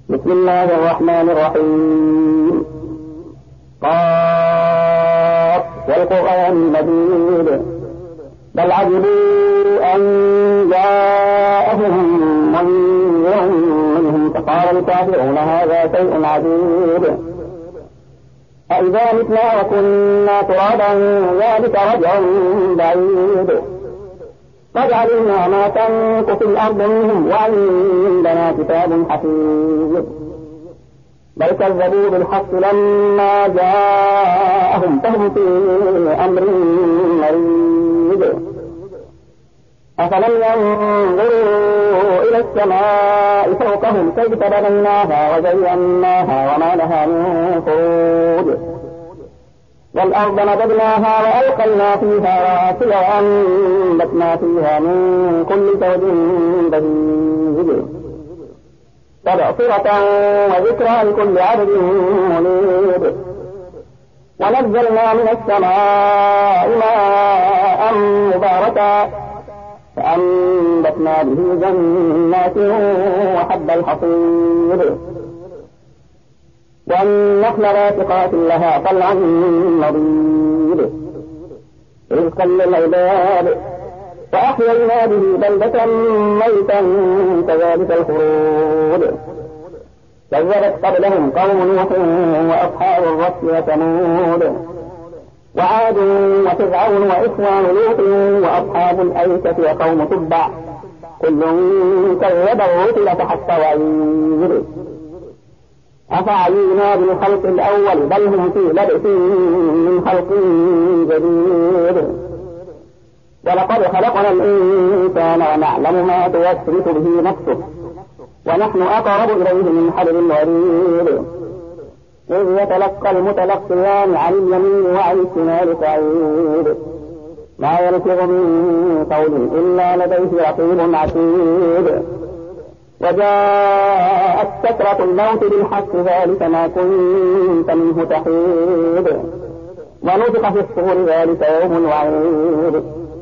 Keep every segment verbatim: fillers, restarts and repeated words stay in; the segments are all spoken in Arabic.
بسم الله الرحمن الرحيم. قاف والقرآن المجيد بل عجبوا أن جاءهم منذر منهم فقال الكافرون هذا شيء عجيب أإذا متنا وكنا ترابا ذلك رجع بعيد قد علمنا ما تنقص الأرض منهم وعندنا كتاب حفيظ بل كذبوا بالحق لما جاءهم فهم في أمر مريض أفلم ينظروا إلى السماء فوقهم كيف بنيناها وزيناها وما لها من فروج والأرض مددناها وألقينا فيها رواسي وأنبتنا فيها من كل زوج بهيج تبصرة وذكرى لكل عبد منيب ونزلنا من السماء ماء مباركا فأنبتنا به جنات وحب الحصيد والنخل باسقات لها طلع نضيد رزقا للعباد فأحيينا به بلدة ميتا كذلك الخروج كذبت قبلهم قوم نوح وأصحاب الرس وثمود وعاد وفرعون وإخوان لوط وأصحاب الأيكة وقوم تبع كل كذب الرسل فحق وعيد أفعينا بالخلق الأول بل هم في لبس من خلق جديد ولقد خلقنا الإنسان ونعلم ما توسوس به نفسه ونحن أقرب إليه من حبل الوريد إذ يتلقى المتلقيان عن اليمين وعن الشمال قعيد ما يلفظ من قول إلا لديه رقيب عتيد وجاءت سكرة الموت بالحق ذلك ما كنت منه تحيد ونفخ في الصور ذلك يوم الوعيد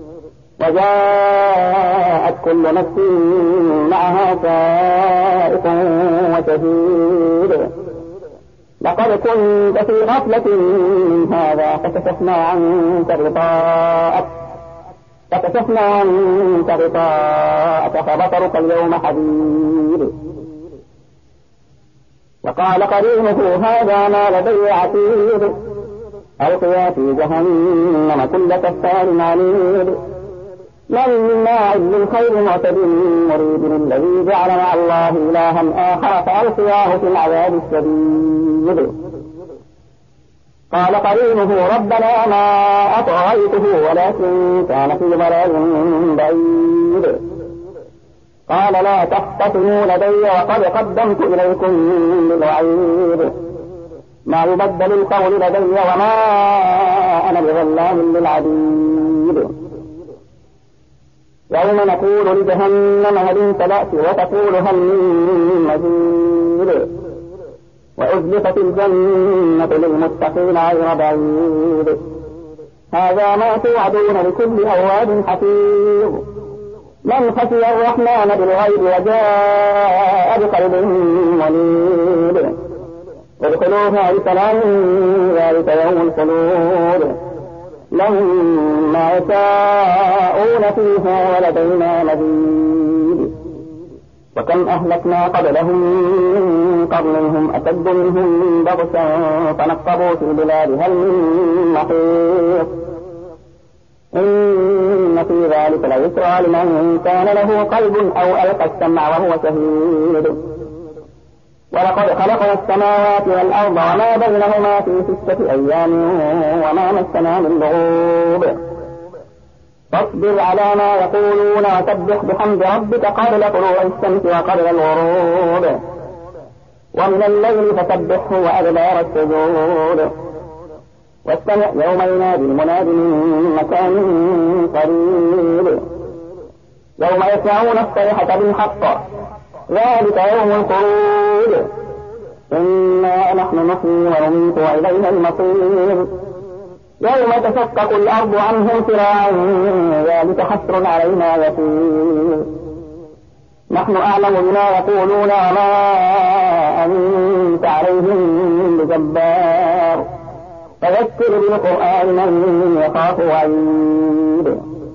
وجاءت كل نفس معها سائق وشهيد لقد كنت في غفلة من هذا فكشفنا عنك غطاءك فكشفنا عنك غطاءك فبصرك اليوم حديد وقال قرينه هذا ما لدي عتيد ألقيا في جهنم كل كفار عنيد مناع للخير معتد مريد الذي جعل مع الله إلها آخر فألقياه في العذاب الشديد قال قرينه ربنا ما أطغيته ولكن كان في ضلال بعيد قال لا تختصموا لدي وقد قدمت إليكم بالوعيد ما يبدل القول لدي وما أنا بظلام للعبيد يوم نقول لجهنم هل امتلأت وتقول هل من مزيد وأزلفت الجنة للمتقين غير بعيد هذا ما توعدون لكل أواب حفيظ من خشي الرحمن بالغيب وجاء بقلب منيب ادخلوها بسلام ذلك يوم الخلود لهم ما يشاءون فيها ولدينا مزيد وكم أهلكنا قبلهم من قرن هم أشد منهم بطشا فنقبوا في البلاد هل من محيط إن في ذلك لذكرى لمن كان له قلب أو ألقى السمع وهو شهيد ولقد خلقنا السماوات والأرض وما بينهما في ستة أيام وما مسنا من لغوب فاصبر على ما يقولون وسبح بحمد ربك قبل طلوع الشمس وقبل الغروب ومن الليل فسبحه وأدبار السجود واستمع يوم ينادي المنادي من مكان قريب يوم يسمعون الصيحة بالحق ذلك يوم الخروج إنا نحن نحيي ونميت وإلينا المصير يوم تشقق الأرض عنهم سراعا ذلك حسر علينا يسير نحن أعلم بما يقولون وما أنت عليهم بجبار فذكر بالقرآن من يخاف وعيد